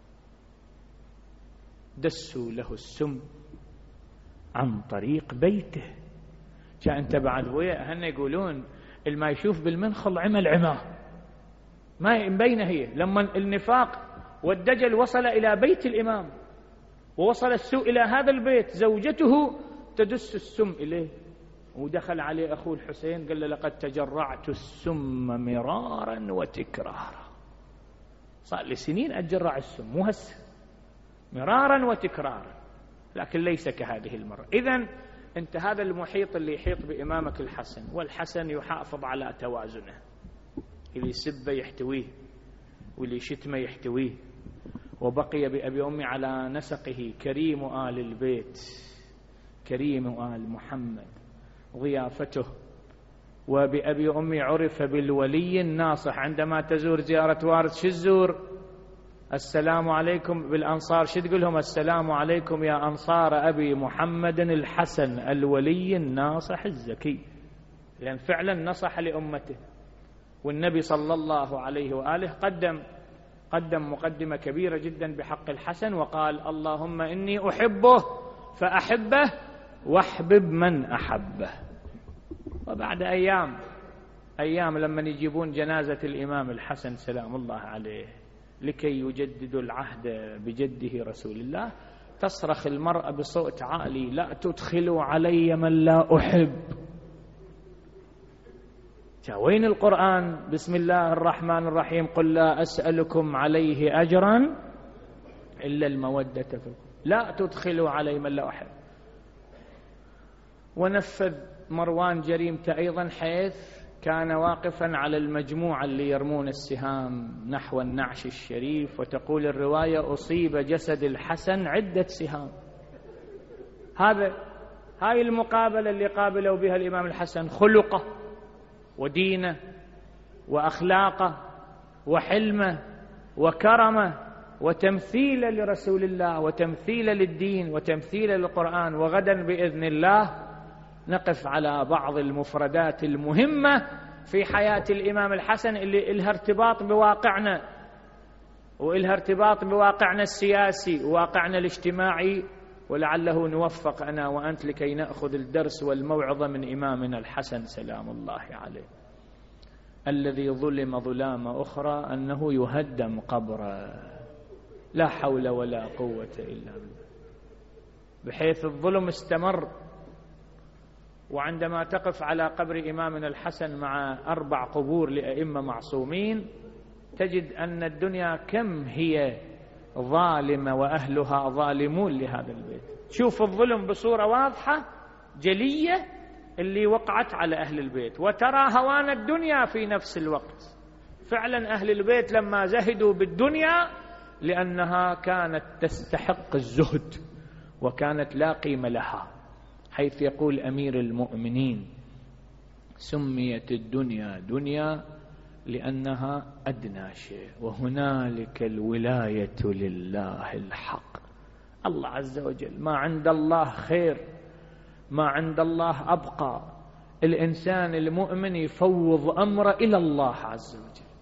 دسوا له السم عن طريق بيته. جاء انت بعد ويا هن يقولون الما يشوف بالمنخل عمل عماه، ما مبينه هي. لما النفاق والدجل وصل إلى بيت الإمام ووصل السوء إلى هذا البيت، زوجته تدس السم إليه، ودخل عليه أخوه الحسين قال له لقد تجرعت السم مرارا وتكرارا. صار لي سنين أتجرع السم، مو هسه، مرارا وتكرارا، لكن ليس كهذه المرة. إذن أنت هذا المحيط اللي يحيط بإمامك الحسن، والحسن يحافظ على توازنه، اللي يسبه يحتويه واللي يشتمه يحتويه، وبقي بأبي أمي على نسقه كريم آل البيت، كريم آل محمد ضيافته. وبأبي أمي عرف بالولي الناصح. عندما تزور زيارة وارث شو تزور؟ السلام عليكم. بالأنصار شو تقول لهم؟ السلام عليكم يا أنصار أبي محمد الحسن الولي الناصح الزكي، لأن فعلا نصح لأمته. والنبي صلى الله عليه وآله قدم قدم مقدمة كبيرة جدا بحق الحسن وقال اللهم إني أحبه فأحبه واحبب من أحبه. وبعد أيام أيام لما يجيبون جنازة الإمام الحسن سلام الله عليه لكي يجددوا العهد بجده رسول الله، تصرخ المرأة بصوت عالي لا تدخلوا علي من لا أحب. وين القرآن؟ بسم الله الرحمن الرحيم قل لا أسألكم عليه أجرا إلا المودة في، لا تدخلوا علي من لا أحب. ونفذ مروان جريمته أيضا، حيث كان واقفا على المجموعة اللي يرمون السهام نحو النعش الشريف، وتقول الرواية أصيب جسد الحسن عدة سهام. هذا هاي المقابلة اللي قابلوا بها الإمام الحسن، خلقه ودينه وأخلاقه وحلمه وكرمه وتمثيله لرسول الله وتمثيله للدين وتمثيله للقرآن. وغدا بإذن الله نقف على بعض المفردات المهمة في حياة الإمام الحسن اللي إلها ارتباط بواقعنا وإلها ارتباط بواقعنا السياسي وواقعنا الاجتماعي، ولعله نوفق أنا وأنت لكي نأخذ الدرس والموعظة من إمامنا الحسن سلام الله عليه، الذي ظلم ظلام أخرى أنه يهدم قبره، لا حول ولا قوة إلا بالله، بحيث الظلم استمر. وعندما تقف على قبر إمامنا الحسن مع أربع قبور لأئمة معصومين تجد أن الدنيا كم هي ظالمة وأهلها ظالمون لهذا البيت. شوف الظلم بصورة واضحة جلية اللي وقعت على أهل البيت، وترى هوان الدنيا في نفس الوقت. فعلا أهل البيت لما زهدوا بالدنيا لأنها كانت تستحق الزهد وكانت لا قيمة لها، حيث يقول أمير المؤمنين سميت الدنيا دنيا لأنها أدنى شيء وهنالك الولاية لله الحق. الله عز وجل، ما عند الله خير، ما عند الله أبقى. الإنسان المؤمن يفوض أمره إلى الله عز وجل،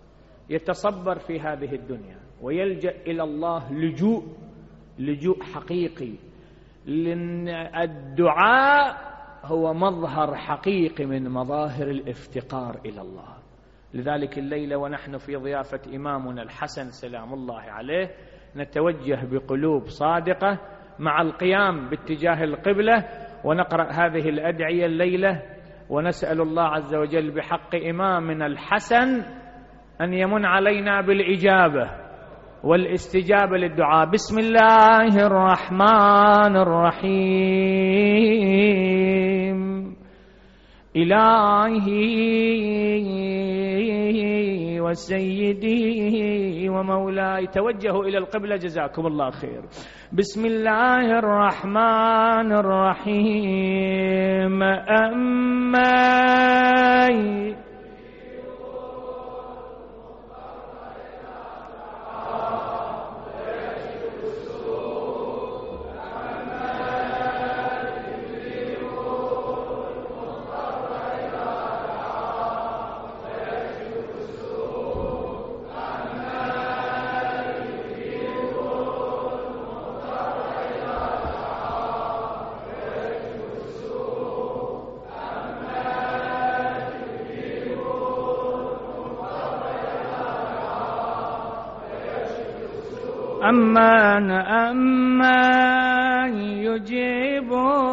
يتصبر في هذه الدنيا ويلجأ إلى الله لجوء لجوء حقيقي، لأن الدعاء هو مظهر حقيقي من مظاهر الافتقار إلى الله. لذلك الليلة ونحن في ضيافة إمامنا الحسن سلام الله عليه نتوجه بقلوب صادقة مع القيام باتجاه القبلة ونقرأ هذه الأدعية الليلة، ونسأل الله عز وجل بحق إمامنا الحسن أن يمن علينا بالإجابة والاستجابة للدعاء. بسم الله الرحمن الرحيم. إلهي وسيدي ومولاي، توجهوا إلى القبلة جزاكم الله خير. بسم الله الرحمن الرحيم. أمي أمن أمن يجيب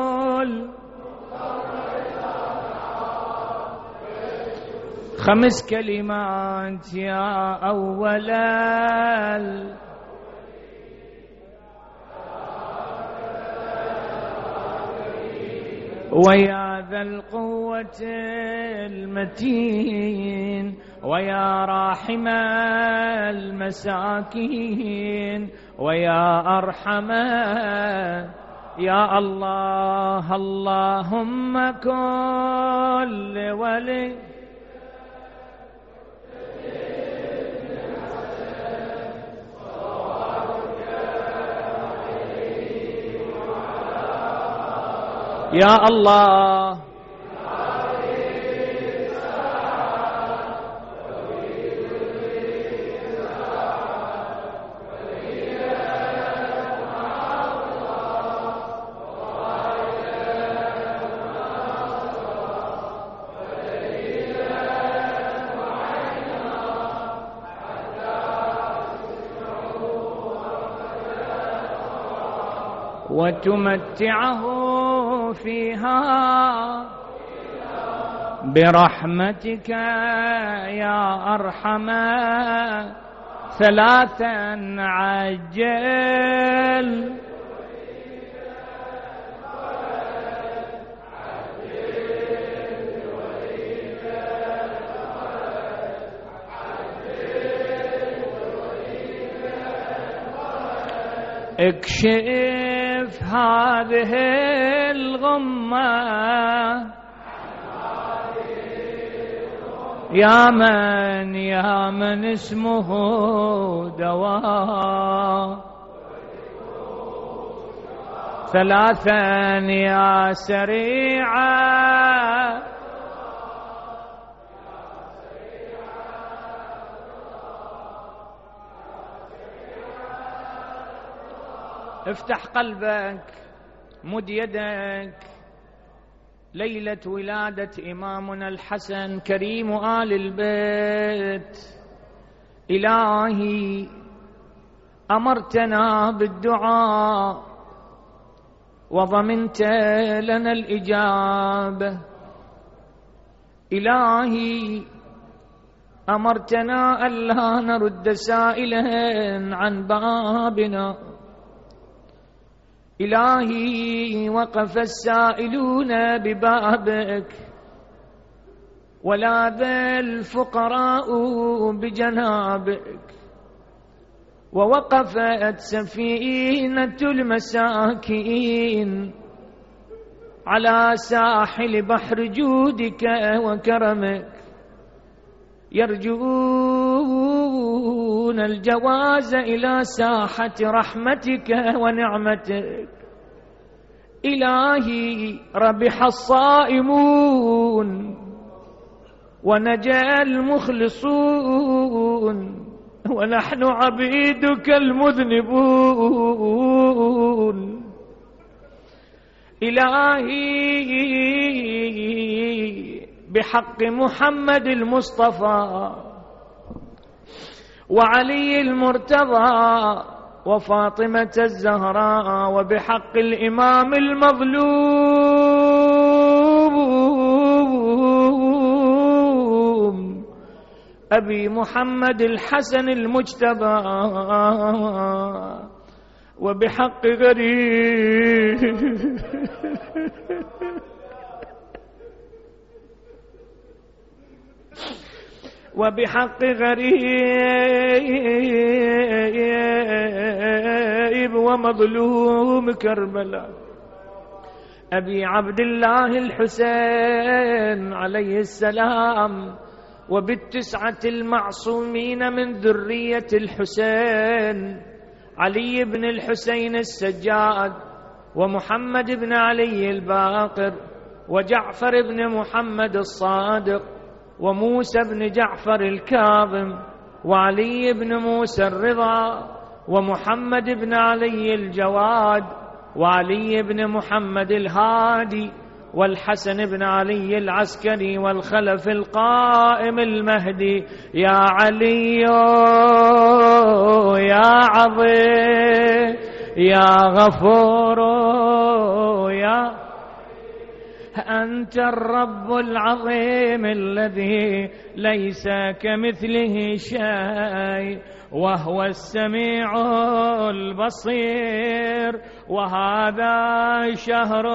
خمس كلمات يا أولا ويا ذا القوة المتين ويا راحم المساكين ويا أرحم يا الله. اللهم كل ولي يا الله. وتمتعه فيها برحمتك يا أرحم ثلاثا عجل اكشف هذه الغمة يا من يا من اسمه دواء ثلاثا يا سريعا افتح قلبك، مد يدك. ليلة ولادة إمامنا الحسن كريم آل البيت. إلهي أمرتنا بالدعاء وضمنت لنا الإجابة. إلهي أمرتنا ألا نرد سائلا عن بابنا. إلهي وقف السائلون ببابك ولاذ الفقراء بجنابك ووقفت سفينة المساكين على ساحل بحر جودك وكرمك يرجون الجواز إلى ساحة رحمتك ونعمتك. إلهي ربح الصائمون ونجا المخلصون ونحن عبيدك المذنبون. إلهي بحق محمد المصطفى وعلي المرتضى وفاطمة الزهراء وبحق الإمام المظلوم أبي محمد الحسن المجتبى وبحق غريب وبحق غريب ومظلوم كربلاء أبي عبد الله الحسين عليه السلام وبالتسعة المعصومين من ذرية الحسين علي بن الحسين السجاد ومحمد بن علي الباقر وجعفر بن محمد الصادق وموسى بن جعفر الكاظم وعلي بن موسى الرضا ومحمد بن علي الجواد وعلي بن محمد الهادي والحسن بن علي العسكري والخلف القائم المهدي. يا علي يا عظيم يا غفور يا أنت الرب العظيم الذي ليس كمثله شيء وهو السميع البصير. وهذا شهر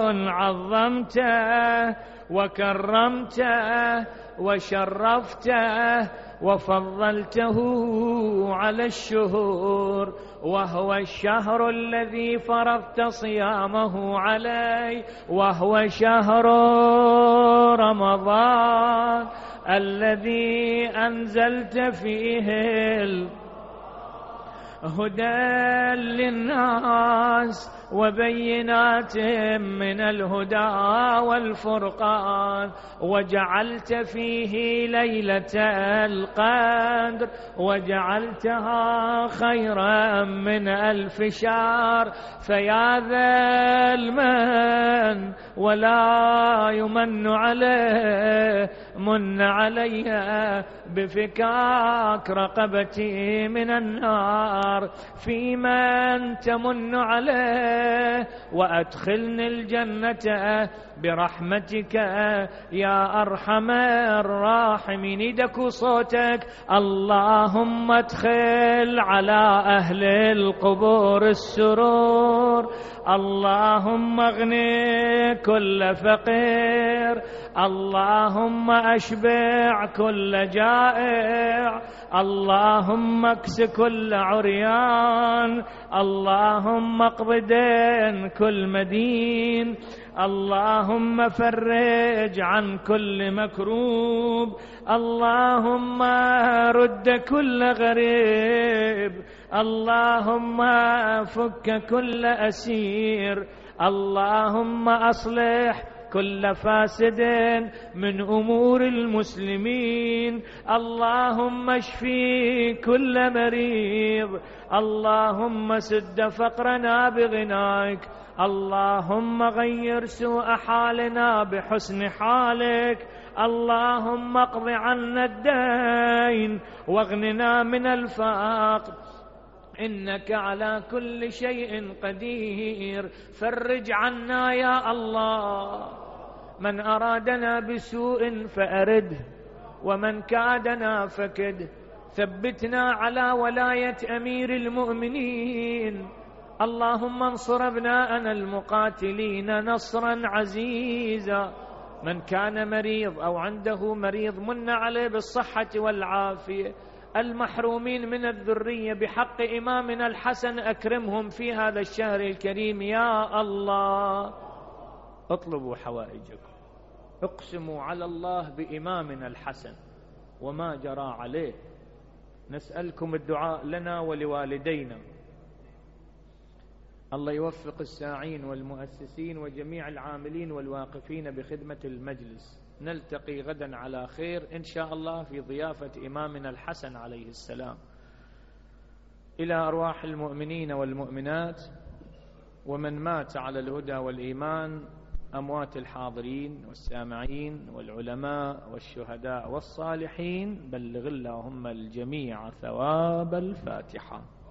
عظمته وكرمته وشرفته وفضلته على الشهور، وهو الشهر الذي فرضت صيامه عليه، وهو شهر رمضان الذي أنزلت فيه هدى للناس وبينات من الهدى والفرقان، وجعلت فيه ليلة القدر وجعلتها خيرا من ألف شهر. فيا ذا المن ولا يمن عليه، من علي بفكاك رقبتي من النار، في من تمن عليه وأدخلني الجنة برحمتك يا أرحم الراحمين. يدك صوتك اللهم ادخل على أهل القبور السرور، اللهم اغني كل فقير، اللهم أشبع كل جائع، اللهم اكس كل عريان، اللهم اقض دين كل مدين، اللهم فرج عن كل مكروب، اللهم رد كل غريب، اللهم فك كل أسير، اللهم أصلح كل فاسد من أمور المسلمين، اللهم اشفي كل مريض، اللهم سد فقرنا بغناك، اللهم غير سوء حالنا بحسن حالك، اللهم اقض عنا الدين واغننا من الفقر، إنك على كل شيء قدير. فرج عنا يا الله، من أرادنا بسوء فأرده، ومن كادنا فكده، ثبتنا على ولاية أمير المؤمنين. اللهم انصر أبناءنا المقاتلين نصرا عزيزا، من كان مريض أو عنده مريض من عليه بالصحة والعافية، المحرومين من الذرية بحق إمامنا الحسن أكرمهم في هذا الشهر الكريم يا الله. اطلبوا حوائجكم، اقسموا على الله بإمامنا الحسن وما جرى عليه، نسألكم الدعاء لنا ولوالدينا. الله يوفق الساعين والمؤسسين وجميع العاملين والواقفين بخدمة المجلس. نلتقي غدا على خير إن شاء الله في ضيافة إمامنا الحسن عليه السلام. إلى أرواح المؤمنين والمؤمنات ومن مات على الهدى والإيمان، أموات الحاضرين والسامعين والعلماء والشهداء والصالحين، بلغ اللهم الجميع ثواب الفاتحة.